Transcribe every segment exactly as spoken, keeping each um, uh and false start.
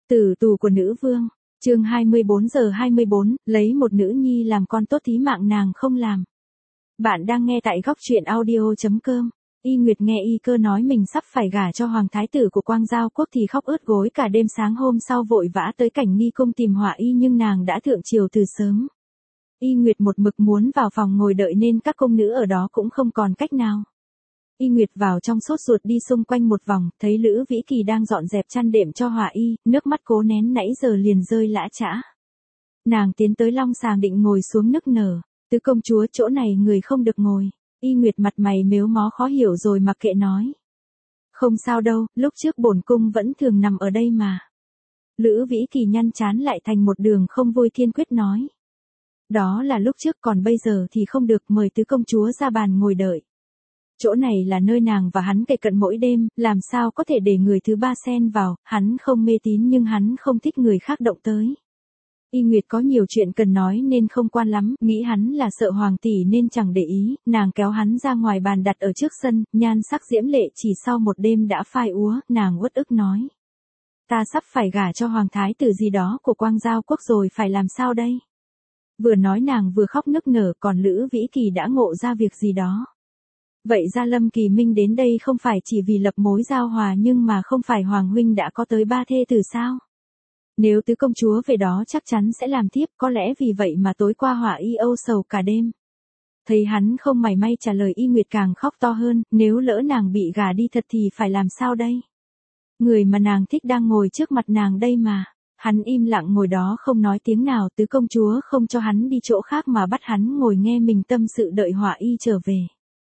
Tử tù của nữ vương, chương hai mươi bốn giờ hai mươi bốn, lấy một nữ nhi làm con tốt thí mạng nàng không làm. Bạn đang nghe tại góc truyện audio chấm com. Y Nguyệt nghe Y Cơ nói mình sắp phải gả cho hoàng thái tử của Quang Giao quốc thì khóc ướt gối cả đêm, sáng hôm sau vội vã tới Cảnh Nghi cung tìm Hỏa Y, nhưng nàng đã thượng triều từ sớm. Y Nguyệt một mực muốn vào phòng ngồi đợi nên các cung nữ ở đó cũng không còn cách nào. Y Nguyệt vào trong sốt ruột đi xung quanh một vòng, thấy Lữ Vĩ Kỳ đang dọn dẹp chăn đệm cho Hỏa Y, nước mắt cố nén nãy giờ liền rơi lã chã. Nàng tiến tới long sàng định ngồi xuống nức nở, tứ công chúa chỗ này người không được ngồi. Y Nguyệt mặt mày mếu mó khó hiểu rồi mặc kệ nói. Không sao đâu, lúc trước bổn cung vẫn thường nằm ở đây mà. Lữ Vĩ Kỳ nhăn chán lại thành một đường không vui, thiên quyết nói. Đó là lúc trước, còn bây giờ thì không được, mời tứ công chúa ra bàn ngồi đợi. Chỗ này là nơi nàng và hắn kề cận mỗi đêm, làm sao có thể để người thứ ba xen vào, hắn không mê tín nhưng hắn không thích người khác động tới. Y Nguyệt có nhiều chuyện cần nói nên không quan lắm, nghĩ hắn là sợ hoàng tỷ nên chẳng để ý, nàng kéo hắn ra ngoài bàn đặt ở trước sân, nhan sắc diễm lệ chỉ sau một đêm đã phai úa, nàng uất ức nói. Ta sắp phải gả cho hoàng thái tử gì đó của Quang Giao quốc rồi, phải làm sao đây? Vừa nói nàng vừa khóc nức nở, còn Lữ Vĩ Kỳ đã ngộ ra việc gì đó. Vậy ra Lâm Kỳ Minh đến đây không phải chỉ vì lập mối giao hòa, nhưng mà không phải hoàng huynh đã có tới ba thê tử sao? Nếu tứ công chúa về đó chắc chắn sẽ làm tiếp, có lẽ vì vậy mà tối qua Hỏa Y âu sầu cả đêm. Thấy hắn không mảy may trả lời, Y Nguyệt càng khóc to hơn, nếu lỡ nàng bị gả đi thật thì phải làm sao đây? Người mà nàng thích đang ngồi trước mặt nàng đây mà. Hắn im lặng ngồi đó không nói tiếng nào, tứ công chúa không cho hắn đi chỗ khác mà bắt hắn ngồi nghe mình tâm sự đợi Hỏa Y trở về.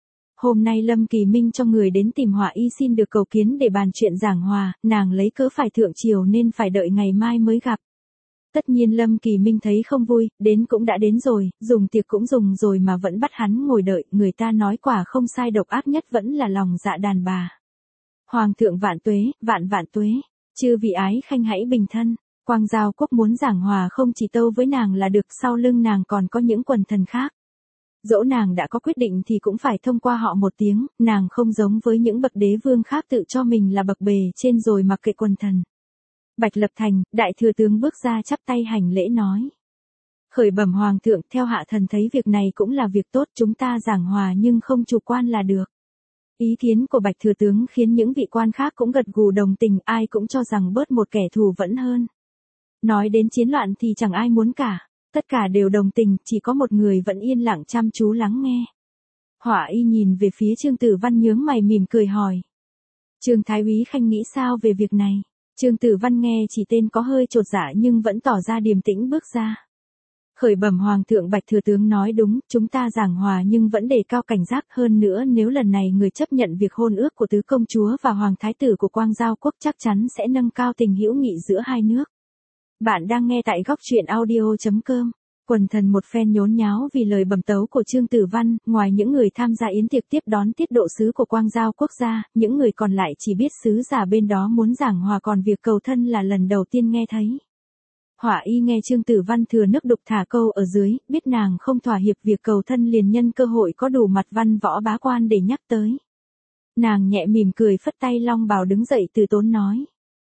Hôm nay Lâm Kỳ Minh cho người đến tìm Hỏa Y xin được cầu kiến để bàn chuyện giảng hòa, nàng lấy cớ phải thượng triều nên phải đợi ngày mai mới gặp. Tất nhiên Lâm Kỳ Minh thấy không vui, đến cũng đã đến rồi, dùng tiệc cũng dùng rồi mà vẫn bắt hắn ngồi đợi, người ta nói quả không sai, độc ác nhất vẫn là lòng dạ đàn bà. Hoàng thượng vạn tuế, vạn vạn tuế, chư vị ái khanh hãy bình thân. Quang Giao quốc muốn giảng hòa không chỉ tâu với nàng là được, sau lưng nàng còn có những quần thần khác. Dẫu nàng đã có quyết định thì cũng phải thông qua họ một tiếng, nàng không giống với những bậc đế vương khác tự cho mình là bậc bề trên rồi mặc kệ quần thần. Bạch Lập Thành, đại thừa tướng bước ra chắp tay hành lễ nói. Khởi bẩm hoàng thượng, theo hạ thần thấy việc này cũng là việc tốt, chúng ta giảng hòa nhưng không chủ quan là được. Ý kiến của Bạch thừa tướng khiến những vị quan khác cũng gật gù đồng tình, ai cũng cho rằng bớt một kẻ thù vẫn hơn. Nói đến chiến loạn thì chẳng ai muốn cả. Tất cả đều đồng tình, chỉ có một người vẫn yên lặng chăm chú lắng nghe. Hỏa Y nhìn về phía Trương Tử Văn nhướng mày mỉm cười hỏi. Trương Thái úy khanh nghĩ sao về việc này? Trương Tử Văn nghe chỉ tên có hơi chột dạ nhưng vẫn tỏ ra điềm tĩnh bước ra. Khởi bẩm hoàng thượng, Bạch thừa tướng nói đúng, chúng ta giảng hòa nhưng vẫn đề cao cảnh giác, hơn nữa nếu lần này người chấp nhận việc hôn ước của tứ công chúa và hoàng thái tử của Quang Giao quốc chắc chắn sẽ nâng cao tình hữu nghị giữa hai nước. Bạn đang nghe tại góc truyện audio chấm com. Quần thần một phen nhốn nháo vì lời bẩm tấu của Trương Tử Văn, ngoài những người tham gia yến tiệc tiếp đón tiết độ sứ của Quang Giao quốc gia, những người còn lại chỉ biết sứ giả bên đó muốn giảng hòa, còn việc cầu thân là lần đầu tiên nghe thấy. Hỏa Y nghe Trương Tử Văn thừa nước đục thả câu ở dưới, biết nàng không thỏa hiệp việc cầu thân liền nhân cơ hội có đủ mặt văn võ bá quan để nhắc tới. Nàng nhẹ mỉm cười phất tay long bào đứng dậy từ tốn nói.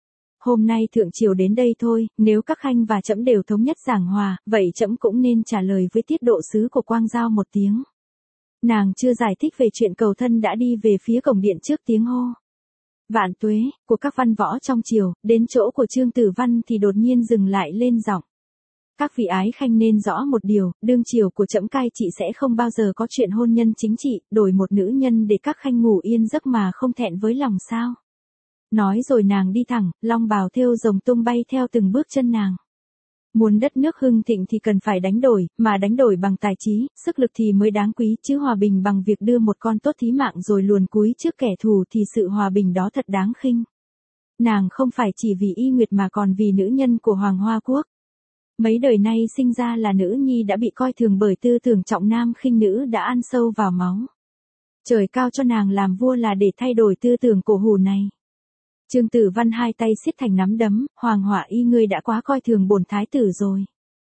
Hôm nay thượng triều đến đây thôi, nếu các khanh và trẫm đều thống nhất giảng hòa, vậy trẫm cũng nên trả lời với tiết độ sứ của Quang Giao một tiếng. Nàng chưa giải thích về chuyện cầu thân đã đi về phía cổng điện trước tiếng hô. Vạn tuế, của các văn võ trong triều, đến chỗ của Trương Tử Văn thì đột nhiên dừng lại lên giọng. Các vị ái khanh nên rõ một điều, đương triều của trẫm cai trị sẽ không bao giờ có chuyện hôn nhân chính trị, đổi một nữ nhân để các khanh ngủ yên giấc mà không thẹn với lòng sao. Nói rồi nàng đi thẳng, long bào thêu rồng tung bay theo từng bước chân nàng. Muốn đất nước hưng thịnh thì cần phải đánh đổi, mà đánh đổi bằng tài trí, sức lực thì mới đáng quý, chứ hòa bình bằng việc đưa một con tốt thí mạng rồi luồn cúi trước kẻ thù thì sự hòa bình đó thật đáng khinh. Nàng không phải chỉ vì Y Nguyệt mà còn vì nữ nhân của Hoàng Hoa Quốc. Mấy đời nay sinh ra là nữ nhi đã bị coi thường bởi tư tưởng trọng nam khinh nữ đã ăn sâu vào máu. Trời cao cho nàng làm vua là để thay đổi tư tưởng cổ hủ này. Trương Tử Văn hai tay siết thành nắm đấm, Hoàng Hỏa Y ngươi đã quá coi thường bổn thái tử rồi.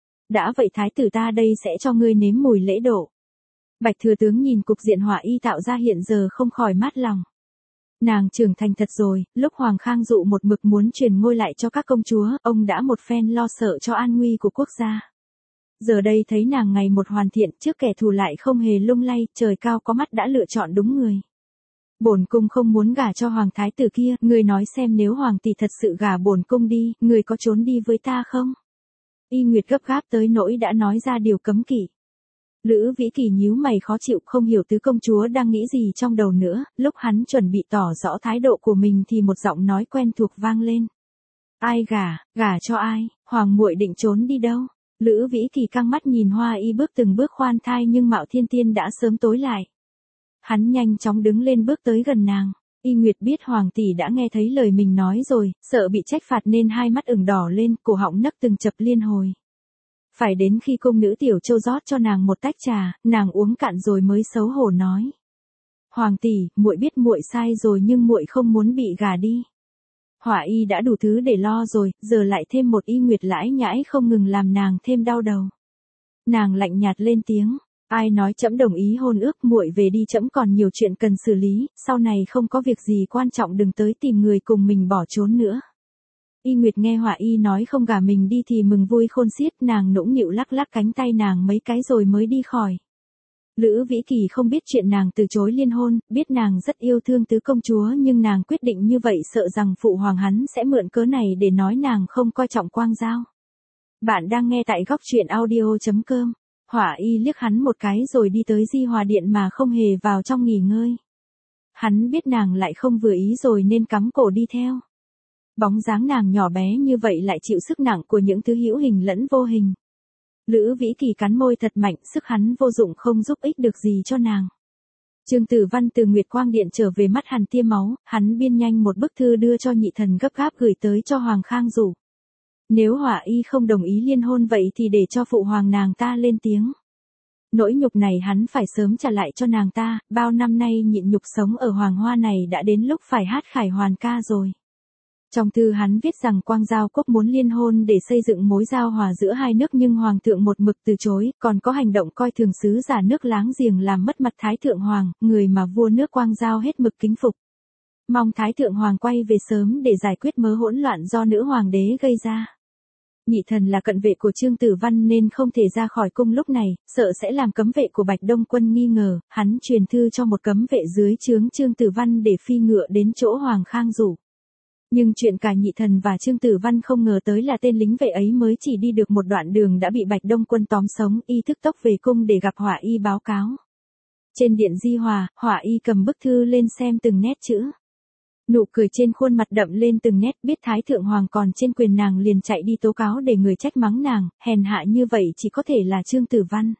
Đã vậy thái tử ta đây sẽ cho ngươi nếm mùi lễ độ. Bạch thừa tướng nhìn cục diện Hỏa Y tạo ra hiện giờ không khỏi mát lòng. Nàng trưởng thành thật rồi, lúc Hoàng Khang Dụ một mực muốn truyền ngôi lại cho các công chúa, ông đã một phen lo sợ cho an nguy của quốc gia. Giờ đây thấy nàng ngày một hoàn thiện, trước kẻ thù lại không hề lung lay, trời cao có mắt đã lựa chọn đúng người. Bổn cung không muốn gả cho hoàng thái tử kia, người nói xem nếu hoàng tỷ thật sự gả bổn cung đi, người có trốn đi với ta không? Y Nguyệt gấp gáp tới nỗi đã nói ra điều cấm kỵ. Lữ Vĩ Kỳ nhíu mày khó chịu, không hiểu tứ công chúa đang nghĩ gì trong đầu nữa, lúc hắn chuẩn bị tỏ rõ thái độ của mình thì một giọng nói quen thuộc vang lên. Ai gả, gả cho ai, hoàng muội định trốn đi đâu? Lữ Vĩ Kỳ căng mắt nhìn Hoa Y bước từng bước khoan thai nhưng Mạo Thiên Tiên đã sớm tối lại. Hắn nhanh chóng đứng lên bước tới gần nàng. Y Nguyệt biết hoàng tỷ đã nghe thấy lời mình nói rồi, sợ bị trách phạt nên hai mắt ửng đỏ lên, cổ họng nấc từng chập liên hồi. Phải đến khi cung nữ Tiểu Châu rót cho nàng một tách trà, nàng uống cạn rồi mới xấu hổ nói: "Hoàng tỷ, muội biết muội sai rồi nhưng muội không muốn bị gả đi." Hỏa Y đã đủ thứ để lo rồi, giờ lại thêm một Y Nguyệt lãi nhãi không ngừng làm nàng thêm đau đầu. Nàng lạnh nhạt lên tiếng: "Ai nói trẫm đồng ý hôn ước, muội về đi, trẫm còn nhiều chuyện cần xử lý, sau này không có việc gì quan trọng đừng tới tìm người cùng mình bỏ trốn nữa." Y Nguyệt nghe Hỏa Y nói không gả mình đi thì mừng vui khôn xiết, nàng nũng nịu lắc lắc cánh tay nàng mấy cái rồi mới đi khỏi. Lữ Vĩ Kỳ không biết chuyện nàng từ chối liên hôn, biết nàng rất yêu thương tứ công chúa nhưng nàng quyết định như vậy sợ rằng phụ hoàng hắn sẽ mượn cớ này để nói nàng không coi trọng Quang Giao. Bạn đang nghe tại góc truyện audio chấm com. Hỏa Y liếc hắn một cái rồi đi tới Di Hòa Điện mà không hề vào trong nghỉ ngơi. Hắn biết nàng lại không vừa ý rồi nên cắm cổ đi theo. Bóng dáng nàng nhỏ bé như vậy lại chịu sức nặng của những thứ hữu hình lẫn vô hình. Lữ Vĩ Kỳ cắn môi thật mạnh, sức hắn vô dụng không giúp ích được gì cho nàng. Trương Tử Văn từ Nguyệt Quang Điện trở về mắt hằn tia máu, hắn biên nhanh một bức thư đưa cho nhị thần gấp gáp gửi tới cho Hoàng Khang Dụ. Nếu Hỏa Y không đồng ý liên hôn vậy thì để cho phụ hoàng nàng ta lên tiếng. Nỗi nhục này hắn phải sớm trả lại cho nàng ta, bao năm nay nhịn nhục sống ở Hoàng Hoa này đã đến lúc phải hát khải hoàn ca rồi. Trong thư hắn viết rằng Quang Giao Quốc muốn liên hôn để xây dựng mối giao hòa giữa hai nước nhưng Hoàng thượng một mực từ chối, còn có hành động coi thường sứ giả nước láng giềng làm mất mặt Thái Thượng Hoàng, người mà vua nước Quang Giao hết mực kính phục. Mong Thái Thượng Hoàng quay về sớm để giải quyết mớ hỗn loạn do nữ hoàng đế gây ra. Nhị thần là cận vệ của Trương Tử Văn nên không thể ra khỏi cung lúc này, sợ sẽ làm cấm vệ của Bạch Đông Quân nghi ngờ, hắn truyền thư cho một cấm vệ dưới trướng Trương Tử Văn để phi ngựa đến chỗ Hoàng Khang Dụ. Nhưng chuyện cả nhị thần và Trương Tử Văn không ngờ tới là tên lính vệ ấy mới chỉ đi được một đoạn đường đã bị Bạch Đông Quân tóm sống, y thức tốc về cung để gặp Hỏa Y báo cáo. Trên điện Di Hòa, Hỏa Y cầm bức thư lên xem từng nét chữ. Nụ cười trên khuôn mặt đậm lên từng nét, biết Thái Thượng Hoàng còn trên quyền nàng liền chạy đi tố cáo để người trách mắng nàng, hèn hạ như vậy chỉ có thể là Trương Tử Văn.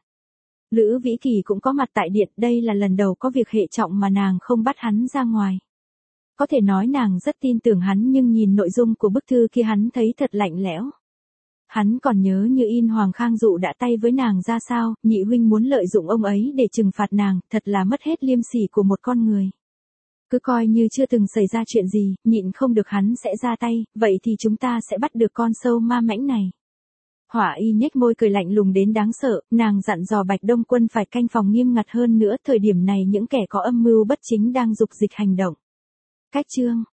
Lữ Vĩ Kỳ cũng có mặt tại điện, đây là lần đầu có việc hệ trọng mà nàng không bắt hắn ra ngoài. Có thể nói nàng rất tin tưởng hắn nhưng nhìn nội dung của bức thư kia hắn thấy thật lạnh lẽo. Hắn còn nhớ như in Hoàng Khang Dụ đã tay với nàng ra sao, nhị huynh muốn lợi dụng ông ấy để trừng phạt nàng, thật là mất hết liêm sỉ của một con người. Cứ coi như chưa từng xảy ra chuyện gì, nhịn không được hắn sẽ ra tay, vậy thì chúng ta sẽ bắt được con sâu ma mãnh này. Hỏa Y nhếch môi cười lạnh lùng đến đáng sợ, nàng dặn dò Bạch Đông Quân phải canh phòng nghiêm ngặt hơn nữa, thời điểm này những kẻ có âm mưu bất chính đang dục dịch hành động. Cách chương